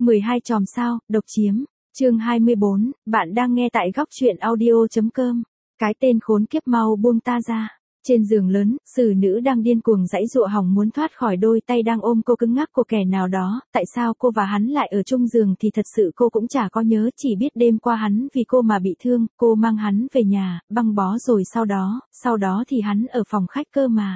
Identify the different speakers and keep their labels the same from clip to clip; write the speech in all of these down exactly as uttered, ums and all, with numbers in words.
Speaker 1: mười hai chòm sao, độc chiếm. Chương hai mươi bốn, bạn đang nghe tại góc truyện audio chấm com. Cái tên khốn kiếp mau buông ta ra. Trên giường lớn, xử nữ đang điên cuồng giãy giụa hỏng muốn thoát khỏi đôi tay đang ôm cô cứng ngắc của kẻ nào đó, tại sao cô và hắn lại ở chung giường thì thật sự cô cũng chả có nhớ, chỉ biết đêm qua hắn vì cô mà bị thương, cô mang hắn về nhà, băng bó rồi sau đó, sau đó thì hắn ở phòng khách cơ mà.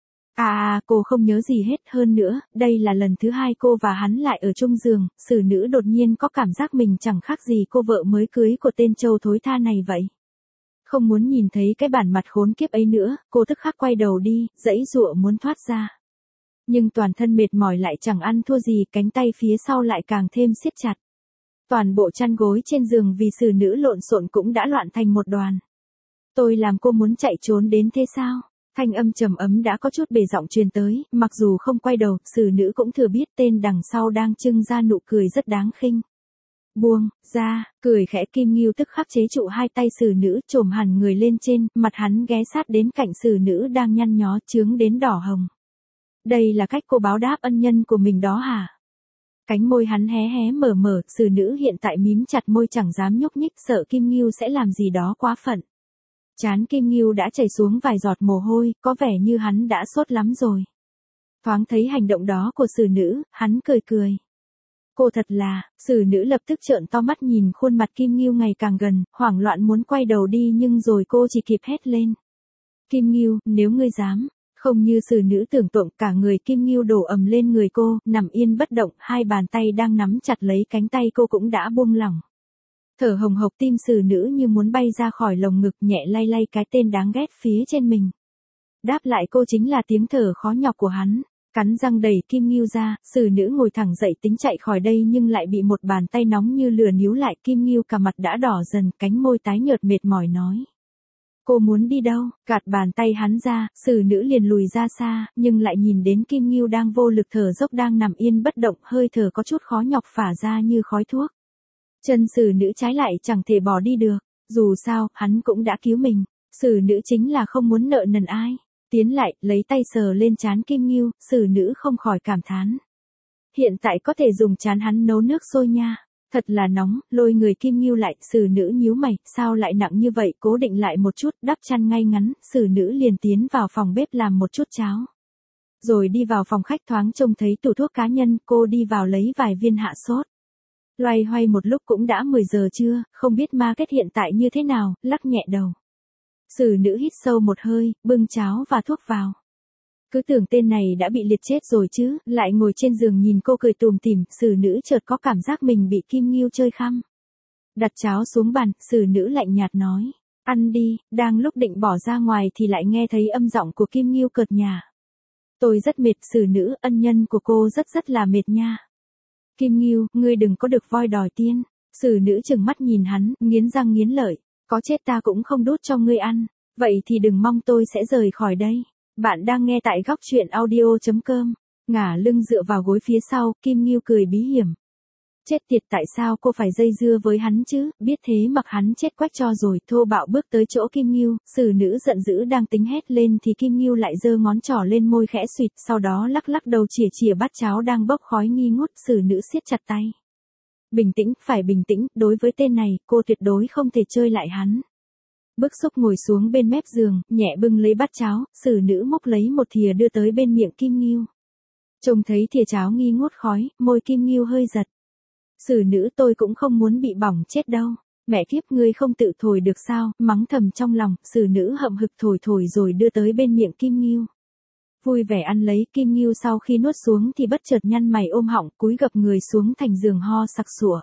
Speaker 1: À à, cô không nhớ gì hết, hơn nữa, đây là lần thứ hai cô và hắn lại ở chung giường, xử nữ đột nhiên có cảm giác mình chẳng khác gì cô vợ mới cưới của tên trâu thối tha này vậy. Không muốn nhìn thấy cái bản mặt khốn kiếp ấy nữa, cô tức khắc quay đầu đi, giãy giụa muốn thoát ra. Nhưng toàn thân mệt mỏi lại chẳng ăn thua gì, cánh tay phía sau lại càng thêm siết chặt. Toàn bộ chăn gối trên giường vì xử nữ lộn xộn cũng đã loạn thành một đoàn. Tôi làm cô muốn chạy trốn đến thế sao? Thanh âm trầm ấm đã có chút bề giọng truyền tới, mặc dù không quay đầu, xử nữ cũng thừa biết tên đằng sau đang trưng ra nụ cười rất đáng khinh. Buông ra, cười khẽ. Kim Ngưu tức khắc chế trụ hai tay xử nữ, chồm hẳn người lên trên, mặt hắn ghé sát đến cạnh xử nữ đang nhăn nhó chướng đến đỏ hồng. Đây là cách cô báo đáp ân nhân của mình đó hả? Cánh môi hắn hé hé mở mở, xử nữ hiện tại mím chặt môi chẳng dám nhúc nhích, sợ Kim Ngưu sẽ làm gì đó quá phận. Trán Kim Ngưu đã chảy xuống vài giọt mồ hôi, có vẻ như hắn đã sốt lắm rồi. Thoáng thấy hành động đó của xử nữ, hắn cười cười. Cô thật là, xử nữ lập tức trợn to mắt nhìn khuôn mặt Kim Ngưu ngày càng gần, hoảng loạn muốn quay đầu đi nhưng rồi cô chỉ kịp hét lên. Kim Ngưu, nếu ngươi dám. Không như xử nữ tưởng tượng, cả người Kim Ngưu đổ ầm lên người cô, nằm yên bất động, hai bàn tay đang nắm chặt lấy cánh tay cô cũng đã buông lỏng. Thở hồng hộc, tim xử nữ như muốn bay ra khỏi lồng ngực, nhẹ lay lay cái tên đáng ghét phía trên mình. Đáp lại cô chính là tiếng thở khó nhọc của hắn. Cắn răng đẩy Kim Ngưu ra, xử nữ ngồi thẳng dậy tính chạy khỏi đây nhưng lại bị một bàn tay nóng như lửa níu lại. Kim Ngưu cả mặt đã đỏ dần, cánh môi tái nhợt mệt mỏi nói. Cô muốn đi đâu? Gạt bàn tay hắn ra, xử nữ liền lùi ra xa, nhưng lại nhìn đến Kim Ngưu đang vô lực thở dốc đang nằm yên bất động, hơi thở có chút khó nhọc phả ra như khói thuốc. Chân xử nữ trái lại chẳng thể bỏ đi được, dù sao, hắn cũng đã cứu mình. Xử nữ chính là không muốn nợ nần ai. Tiến lại, lấy tay sờ lên trán Kim Ngưu, xử nữ không khỏi cảm thán. Hiện tại có thể dùng trán hắn nấu nước sôi nha. Thật là nóng, lôi người Kim Ngưu lại, xử nữ nhíu mày, sao lại nặng như vậy, cố định lại một chút, đắp chăn ngay ngắn, xử nữ liền tiến vào phòng bếp làm một chút cháo. Rồi đi vào phòng khách thoáng trông thấy tủ thuốc cá nhân, cô đi vào lấy vài viên hạ sốt. Loay hoay một lúc cũng đã mười giờ trưa, không biết market hiện tại như thế nào, lắc nhẹ đầu. Xử nữ hít sâu một hơi, bưng cháo và thuốc vào. Cứ tưởng tên này đã bị liệt chết rồi chứ, lại ngồi trên giường nhìn cô cười tùm tìm, xử nữ chợt có cảm giác mình bị Kim Ngưu chơi khăm. Đặt cháo xuống bàn, xử nữ lạnh nhạt nói, ăn đi, đang lúc định bỏ ra ngoài thì lại nghe thấy âm giọng của Kim Ngưu cợt nhả. Tôi rất mệt, xử nữ, ân nhân của cô rất rất là mệt nha. Kim Ngưu, ngươi đừng có được voi đòi tiên. Xử nữ trừng mắt nhìn hắn, nghiến răng nghiến lợi. Có chết ta cũng không đút cho ngươi ăn. Vậy thì đừng mong tôi sẽ rời khỏi đây. Bạn đang nghe tại góc truyện audio chấm com. Ngả lưng dựa vào gối phía sau, Kim Ngưu cười bí hiểm. Chết tiệt, tại sao cô phải dây dưa với hắn chứ, biết thế mặc hắn chết quách cho rồi. Thô bạo bước tới chỗ Kim Ngưu, xử nữ giận dữ đang tính hét lên thì Kim Ngưu lại giơ ngón trỏ lên môi khẽ suỵt, sau đó lắc lắc đầu chìa chìa bát cháo đang bốc khói nghi ngút. Xử nữ siết chặt tay. Bình tĩnh, phải bình tĩnh, đối với tên này, cô tuyệt đối không thể chơi lại hắn. Bức xúc ngồi xuống bên mép giường, nhẹ bưng lấy bát cháo, xử nữ múc lấy một thìa đưa tới bên miệng Kim Ngưu. Trông thấy thìa cháo nghi ngút khói, môi Kim Ngưu hơi giật. Xử nữ, tôi cũng không muốn bị bỏng chết đâu. Mẹ kiếp, ngươi không tự thổi được sao, mắng thầm trong lòng, xử nữ hậm hực thổi thổi rồi đưa tới bên miệng Kim Ngưu. Vui vẻ ăn lấy, Kim Ngưu sau khi nuốt xuống thì bất chợt nhăn mày ôm họng, cúi gập người xuống thành giường ho sặc sủa.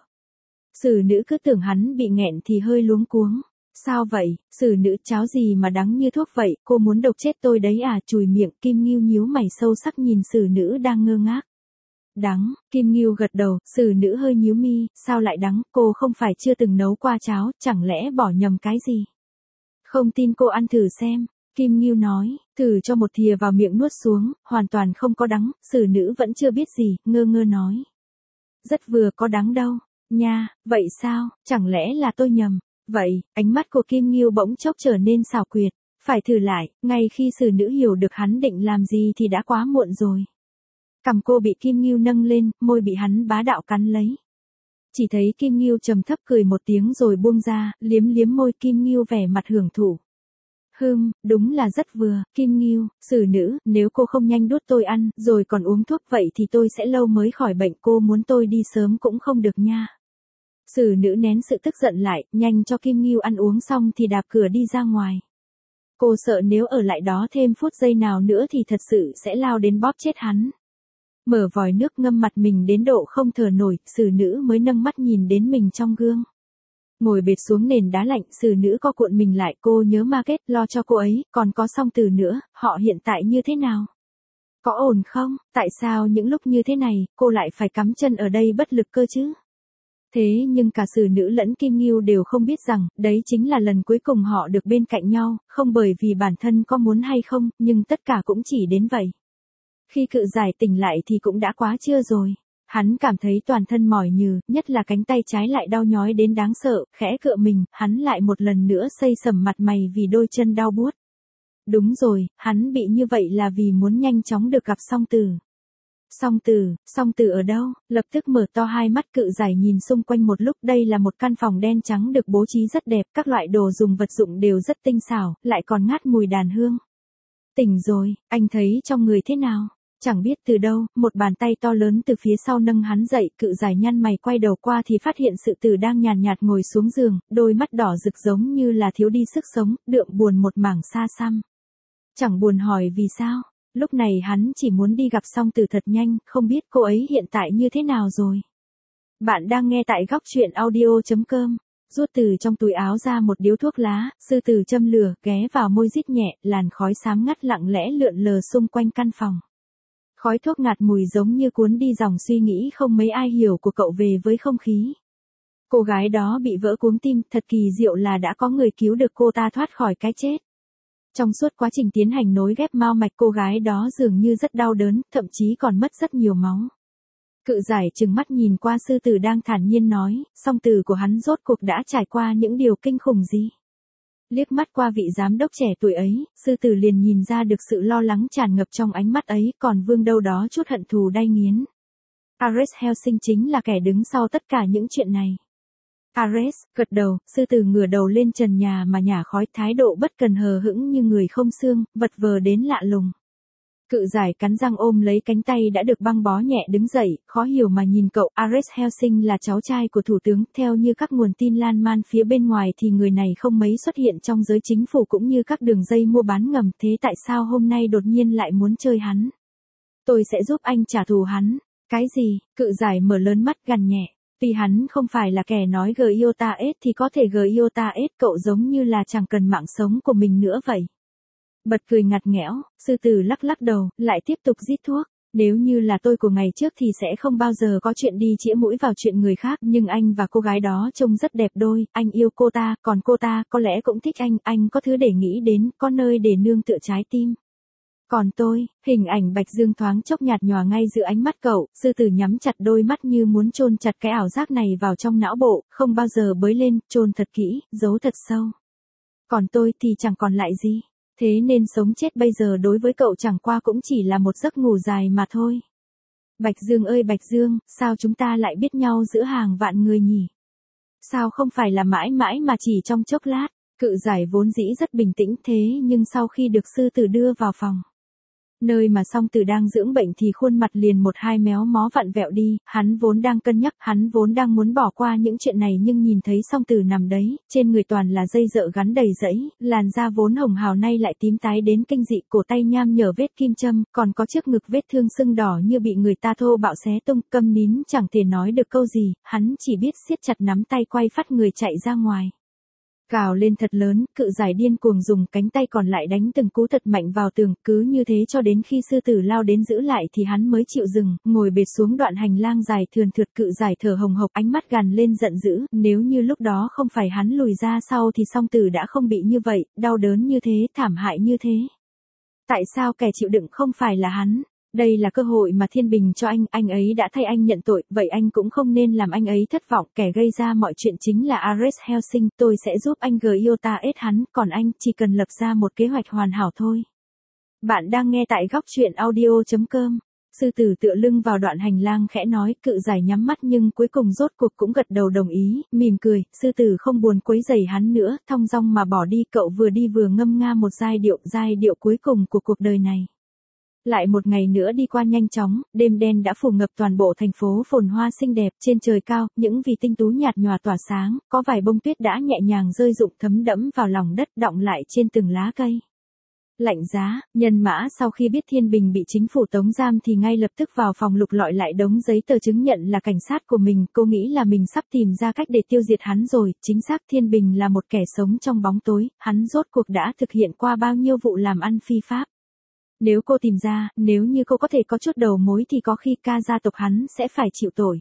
Speaker 1: Xử nữ cứ tưởng hắn bị nghẹn thì hơi luống cuống. Sao vậy, xử nữ, cháo gì mà đắng như thuốc vậy, cô muốn độc chết tôi đấy à, chùi miệng. Kim Ngưu nhíu mày sâu sắc nhìn xử nữ đang ngơ ngác. Đắng, Kim Ngưu gật đầu, xử nữ hơi nhíu mi, sao lại đắng, cô không phải chưa từng nấu qua cháo, chẳng lẽ bỏ nhầm cái gì? Không tin cô ăn thử xem, Kim Ngưu nói, thử cho một thìa vào miệng nuốt xuống, hoàn toàn không có đắng, xử nữ vẫn chưa biết gì, ngơ ngơ nói. Rất vừa có đắng đâu, nha, vậy sao, chẳng lẽ là tôi nhầm? Vậy, ánh mắt của Kim Ngưu bỗng chốc trở nên xảo quyệt, phải thử lại, ngay khi xử nữ hiểu được hắn định làm gì thì đã quá muộn rồi. Cằm cô bị Kim Ngưu nâng lên, môi bị hắn bá đạo cắn lấy. Chỉ thấy Kim Ngưu trầm thấp cười một tiếng rồi buông ra, liếm liếm môi. Kim Ngưu vẻ mặt hưởng thụ. Hừm, đúng là rất vừa. Kim Ngưu, xử nữ, nếu cô không nhanh đút tôi ăn, rồi còn uống thuốc vậy thì tôi sẽ lâu mới khỏi bệnh. Cô muốn tôi đi sớm cũng không được nha. Xử nữ nén sự tức giận lại, nhanh cho Kim Ngưu ăn uống xong thì đạp cửa đi ra ngoài. Cô sợ nếu ở lại đó thêm phút giây nào nữa thì thật sự sẽ lao đến bóp chết hắn. Mở vòi nước ngâm mặt mình đến độ không thở nổi, xử nữ mới nâng mắt nhìn đến mình trong gương. Ngồi bệt xuống nền đá lạnh, xử nữ co cuộn mình lại. Cô nhớ Market, lo cho cô ấy, còn có Song Từ nữa, họ hiện tại như thế nào? Có ổn không? Tại sao những lúc như thế này, cô lại phải cắm chân ở đây bất lực cơ chứ? Thế nhưng cả xử nữ lẫn Kim Ngưu đều không biết rằng, đấy chính là lần cuối cùng họ được bên cạnh nhau, không bởi vì bản thân có muốn hay không, nhưng tất cả cũng chỉ đến vậy. Khi Cự Giải tỉnh lại thì cũng đã quá trưa rồi. Hắn cảm thấy toàn thân mỏi nhừ, nhất là cánh tay trái lại đau nhói đến đáng sợ, khẽ cựa mình, hắn lại một lần nữa xây sẩm mặt mày vì đôi chân đau buốt. Đúng rồi, hắn bị như vậy là vì muốn nhanh chóng được gặp Song Từ. Song Từ, Song Từ ở đâu? Lập tức mở to hai mắt. Cự Giải nhìn xung quanh một lúc. Đây là một căn phòng đen trắng được bố trí rất đẹp, các loại đồ dùng vật dụng đều rất tinh xảo, lại còn ngát mùi đàn hương. Tỉnh rồi, anh thấy trong người thế nào? Chẳng biết từ đâu, một bàn tay to lớn từ phía sau nâng hắn dậy. Cự Giải nhăn mày quay đầu qua thì phát hiện Sự Tử đang nhàn nhạt ngồi xuống giường, đôi mắt đỏ rực giống như là thiếu đi sức sống, đượm buồn một mảng xa xăm. Chẳng buồn hỏi vì sao. Lúc này hắn chỉ muốn đi gặp Song Từ thật nhanh, không biết cô ấy hiện tại như thế nào rồi. Bạn đang nghe tại góc truyện audio chấm com. Rút từ trong túi áo ra một điếu thuốc lá, Sư Tử châm lửa, ghé vào môi rít nhẹ, làn khói xám ngắt lặng lẽ lượn lờ xung quanh căn phòng. Khói thuốc ngạt mùi giống như cuốn đi dòng suy nghĩ không mấy ai hiểu của cậu về với không khí. Cô gái đó bị vỡ cuống tim, thật kỳ diệu là đã có người cứu được cô ta thoát khỏi cái chết. Trong suốt quá trình tiến hành nối ghép mao mạch, cô gái đó dường như rất đau đớn, thậm chí còn mất rất nhiều máu. Cự Giải trừng mắt nhìn qua Sư Tử đang thản nhiên nói, Song Từ của hắn rốt cuộc đã trải qua những điều kinh khủng gì? Liếc mắt qua vị giám đốc trẻ tuổi ấy, Sư Tử liền nhìn ra được sự lo lắng tràn ngập trong ánh mắt ấy, còn vương đâu đó chút hận thù đay nghiến. Ares Helsing chính là kẻ đứng sau tất cả những chuyện này. Ares, gật đầu. Sư Tử ngửa đầu lên trần nhà mà nhả khói, thái độ bất cần hờ hững như người không xương, vật vờ đến lạ lùng. Cự Giải cắn răng ôm lấy cánh tay đã được băng bó nhẹ đứng dậy, khó hiểu mà nhìn cậu. Ares Helsing là cháu trai của thủ tướng, theo như các nguồn tin lan man phía bên ngoài thì người này không mấy xuất hiện trong giới chính phủ cũng như các đường dây mua bán ngầm, thế tại sao hôm nay đột nhiên lại muốn chơi hắn? Tôi sẽ giúp anh trả thù hắn. Cái gì? Cự Giải mở lớn mắt gằn nhẹ. Vì hắn không phải là kẻ nói G I O T A S thì có thể G I O T A S, cậu giống như là chẳng cần mạng sống của mình nữa vậy. Bật cười ngặt nghẽo, Sư Tử lắc lắc đầu, lại tiếp tục rít thuốc. Nếu như là tôi của ngày trước thì sẽ không bao giờ có chuyện đi chĩa mũi vào chuyện người khác, nhưng anh và cô gái đó trông rất đẹp đôi, anh yêu cô ta, còn cô ta có lẽ cũng thích anh, anh có thứ để nghĩ đến, có nơi để nương tựa trái tim. Còn tôi, hình ảnh Bạch Dương thoáng chốc nhạt nhòa ngay giữa ánh mắt cậu. Sư Tử nhắm chặt đôi mắt như muốn chôn chặt cái ảo giác này vào trong não bộ, không bao giờ bới lên, chôn thật kỹ, giấu thật sâu. Còn tôi thì chẳng còn lại gì. Thế nên sống chết bây giờ đối với cậu chẳng qua cũng chỉ là một giấc ngủ dài mà thôi. Bạch Dương ơi Bạch Dương, sao chúng ta lại biết nhau giữa hàng vạn người nhỉ? Sao không phải là mãi mãi mà chỉ trong chốc lát? Cự Giải vốn dĩ rất bình tĩnh thế nhưng sau khi được Sư Tử đưa vào phòng, nơi mà Song Tử đang dưỡng bệnh thì khuôn mặt liền một hai méo mó vặn vẹo đi. Hắn vốn đang cân nhắc, hắn vốn đang muốn bỏ qua những chuyện này nhưng nhìn thấy Song Tử nằm đấy, trên người toàn là dây dợ gắn đầy rẫy, làn da vốn hồng hào nay lại tím tái đến kinh dị, cổ tay nham nhở vết kim châm, còn có trước ngực vết thương sưng đỏ như bị người ta thô bạo xé tung. Câm nín chẳng thể nói được câu gì, hắn chỉ biết siết chặt nắm tay quay phát người chạy ra ngoài. Gào lên thật lớn, Cự Giải điên cuồng dùng cánh tay còn lại đánh từng cú thật mạnh vào tường, cứ như thế cho đến khi Sư Tử lao đến giữ lại thì hắn mới chịu dừng, ngồi bệt xuống đoạn hành lang dài thườn thượt. Cự Giải thở hồng hộc, ánh mắt gằn lên giận dữ, nếu như lúc đó không phải hắn lùi ra sau thì Song Tử đã không bị như vậy, đau đớn như thế, thảm hại như thế. Tại sao kẻ chịu đựng không phải là hắn? Đây là cơ hội mà thiên bình cho anh, anh ấy đã thay anh nhận tội, vậy anh cũng không nên làm anh ấy thất vọng, kẻ gây ra mọi chuyện chính là Ares Helsing, tôi sẽ giúp anh G I O T A S hắn, còn anh chỉ cần lập ra một kế hoạch hoàn hảo thôi. Bạn đang nghe tại góc truyện audio chấm com. Sư tử tựa lưng vào đoạn hành lang khẽ nói, cự giải nhắm mắt nhưng cuối cùng rốt cuộc cũng gật đầu đồng ý, mỉm cười, sư tử không buồn quấy rầy hắn nữa, thong dong mà bỏ đi, cậu vừa đi vừa ngâm nga một giai điệu, giai điệu cuối cùng của cuộc đời này. Lại một ngày nữa đi qua nhanh chóng, đêm đen đã phủ ngập toàn bộ thành phố phồn hoa xinh đẹp, trên trời cao, những vì tinh tú nhạt nhòa tỏa sáng, có vài bông tuyết đã nhẹ nhàng rơi rụng thấm đẫm vào lòng đất đọng lại trên từng lá cây. Lạnh giá, Nhân Mã sau khi biết Thiên Bình bị chính phủ tống giam thì ngay lập tức vào phòng lục lọi lại đống giấy tờ chứng nhận là cảnh sát của mình, cô nghĩ là mình sắp tìm ra cách để tiêu diệt hắn rồi, chính xác Thiên Bình là một kẻ sống trong bóng tối, hắn rốt cuộc đã thực hiện qua bao nhiêu vụ làm ăn phi pháp. Nếu cô tìm ra, nếu như cô có thể có chút đầu mối thì có khi ca gia tộc hắn sẽ phải chịu tội.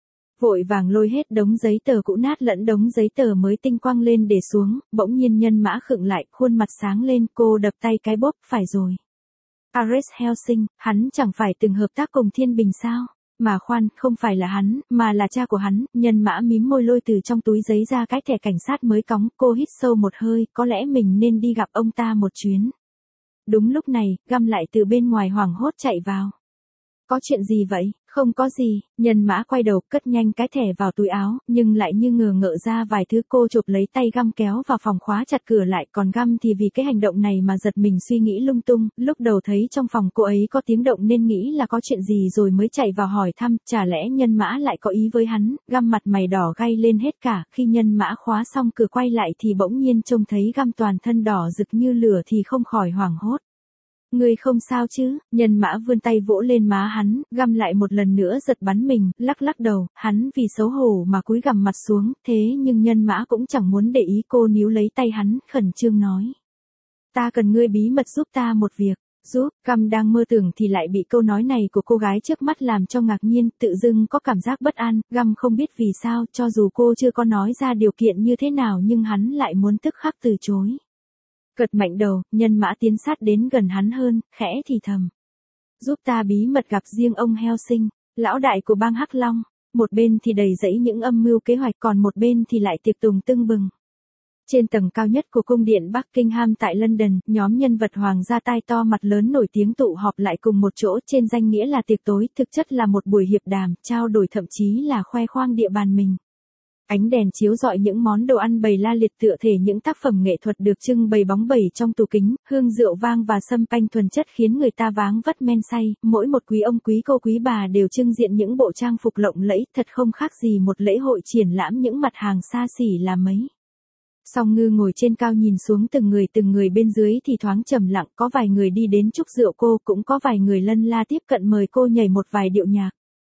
Speaker 1: Vội vàng lôi hết đống giấy tờ cũ nát lẫn đống giấy tờ mới tinh quăng lên để xuống, bỗng nhiên Nhân Mã khựng lại, khuôn mặt sáng lên, cô đập tay cái bốp, phải rồi. Ares Helsing, hắn chẳng phải từng hợp tác cùng Thiên Bình sao? Mà khoan, không phải là hắn, mà là cha của hắn. Nhân Mã mím môi lôi từ trong túi giấy ra cái thẻ cảnh sát mới cóng, cô hít sâu một hơi, có lẽ mình nên đi gặp ông ta một chuyến. Đúng lúc này, Găm lại từ bên ngoài hoảng hốt chạy vào. Có chuyện gì vậy? Không có gì, Nhân Mã quay đầu cất nhanh cái thẻ vào túi áo, nhưng lại như ngờ ngợ ra vài thứ, cô chụp lấy tay Găm kéo vào phòng khóa chặt cửa lại, còn Găm thì vì cái hành động này mà giật mình suy nghĩ lung tung, lúc đầu thấy trong phòng cô ấy có tiếng động nên nghĩ là có chuyện gì rồi mới chạy vào hỏi thăm, chả lẽ Nhân Mã lại có ý với hắn, Găm mặt mày đỏ gay lên hết cả, khi Nhân Mã khóa xong cửa quay lại thì bỗng nhiên trông thấy Găm toàn thân đỏ rực như lửa thì không khỏi hoảng hốt. Ngươi không sao chứ? Nhân Mã vươn tay vỗ lên má hắn, Găm lại một lần nữa giật bắn mình, lắc lắc đầu, hắn vì xấu hổ mà cúi gằm mặt xuống, thế nhưng Nhân Mã cũng chẳng muốn để ý, cô níu lấy tay hắn, khẩn trương nói. Ta cần ngươi bí mật giúp ta một việc. Giúp, Găm đang mơ tưởng thì lại bị câu nói này của cô gái trước mắt làm cho ngạc nhiên, tự dưng có cảm giác bất an, Găm không biết vì sao, cho dù cô chưa có nói ra điều kiện như thế nào nhưng hắn lại muốn tức khắc từ chối. Cật mạnh đầu, Nhân Mã tiến sát đến gần hắn hơn, khẽ thì thầm. Giúp ta bí mật gặp riêng ông Helsing, lão đại của bang Hắc Long. Một bên thì đầy dẫy những âm mưu kế hoạch, còn một bên thì lại tiệc tùng tưng bừng. Trên tầng cao nhất của cung điện Buckingham tại London, nhóm nhân vật hoàng gia tai to mặt lớn nổi tiếng tụ họp lại cùng một chỗ, trên danh nghĩa là tiệc tối, thực chất là một buổi hiệp đàm, trao đổi, thậm chí là khoe khoang địa bàn mình. Ánh đèn chiếu rọi những món đồ ăn bày la liệt tựa thể những tác phẩm nghệ thuật được trưng bày bóng bẩy trong tủ kính, hương rượu vang và sâm panh thuần chất khiến người ta váng vất men say, mỗi một quý ông quý cô quý bà đều trưng diện những bộ trang phục lộng lẫy, thật không khác gì một lễ hội triển lãm những mặt hàng xa xỉ là mấy. Song Ngư ngồi trên cao nhìn xuống từng người từng người bên dưới thì thoáng trầm lặng, có vài người đi đến chúc rượu cô, cũng có vài người lân la tiếp cận mời cô nhảy một vài điệu nhạc.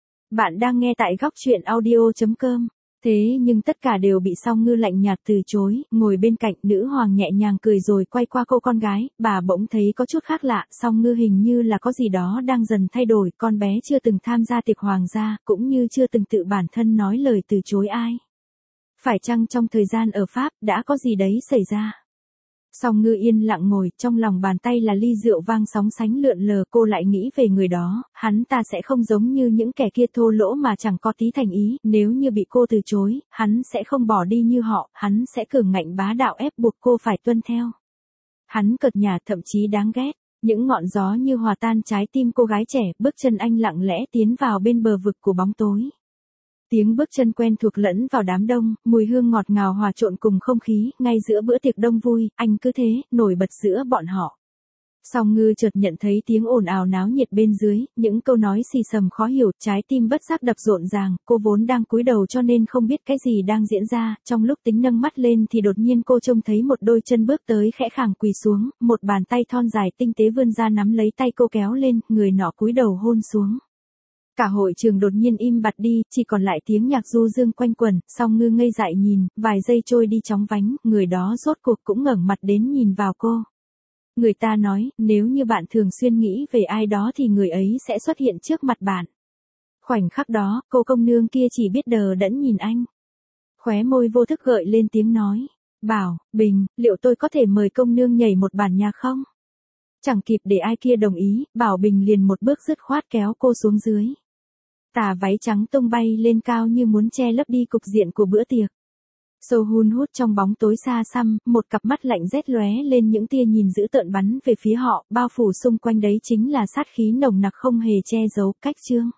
Speaker 1: Bạn đang nghe tại góc truyện audio chấm com. Thế nhưng tất cả đều bị Song Ngư lạnh nhạt từ chối, ngồi bên cạnh nữ hoàng nhẹ nhàng cười rồi quay qua cô con gái, bà bỗng thấy có chút khác lạ, Song Ngư hình như là có gì đó đang dần thay đổi, con bé chưa từng tham gia tiệc hoàng gia, cũng như chưa từng tự bản thân nói lời từ chối ai. Phải chăng trong thời gian ở Pháp đã có gì đấy xảy ra? Song Ngư yên lặng ngồi, trong lòng bàn tay là ly rượu vang sóng sánh lượn lờ, cô lại nghĩ về người đó, hắn ta sẽ không giống như những kẻ kia thô lỗ mà chẳng có tí thành ý, nếu như bị cô từ chối, hắn sẽ không bỏ đi như họ, hắn sẽ cường ngạnh bá đạo ép buộc cô phải tuân theo. Hắn cợt nhả thậm chí đáng ghét, những ngọn gió như hòa tan trái tim cô gái trẻ, bước chân anh lặng lẽ tiến vào bên bờ vực của bóng tối. Tiếng bước chân quen thuộc lẫn vào đám đông, mùi hương ngọt ngào hòa trộn cùng không khí, ngay giữa bữa tiệc đông vui, anh cứ thế, nổi bật giữa bọn họ. Song Ngư chợt nhận thấy tiếng ồn ào náo nhiệt bên dưới, những câu nói xì xầm khó hiểu, trái tim bất giác đập rộn ràng, cô vốn đang cúi đầu cho nên không biết cái gì đang diễn ra, trong lúc tính nâng mắt lên thì đột nhiên cô trông thấy một đôi chân bước tới khẽ khàng quỳ xuống, một bàn tay thon dài tinh tế vươn ra nắm lấy tay cô kéo lên, người nọ cúi đầu hôn xuống. Cả hội trường đột nhiên im bặt đi, chỉ còn lại tiếng nhạc du dương quanh quẩn, Song Ngư ngây dại nhìn, vài giây trôi đi chóng vánh, người đó rốt cuộc cũng ngẩng mặt đến nhìn vào cô. Người ta nói, nếu như bạn thường xuyên nghĩ về ai đó thì người ấy sẽ xuất hiện trước mặt bạn. Khoảnh khắc đó, cô công nương kia chỉ biết đờ đẫn nhìn anh. Khóe môi vô thức gợi lên tiếng nói, Bảo, Bình, liệu tôi có thể mời công nương nhảy một bản nhạc không? Chẳng kịp để ai kia đồng ý, Bảo Bình liền một bước dứt khoát kéo cô xuống dưới. Tà váy trắng tung bay lên cao như muốn che lấp đi cục diện của bữa tiệc. So Hun hút trong bóng tối xa xăm, một cặp mắt lạnh rét lóe lên những tia nhìn dữ tợn bắn về phía họ, bao phủ xung quanh đấy chính là sát khí nồng nặc không hề che giấu. Cách chương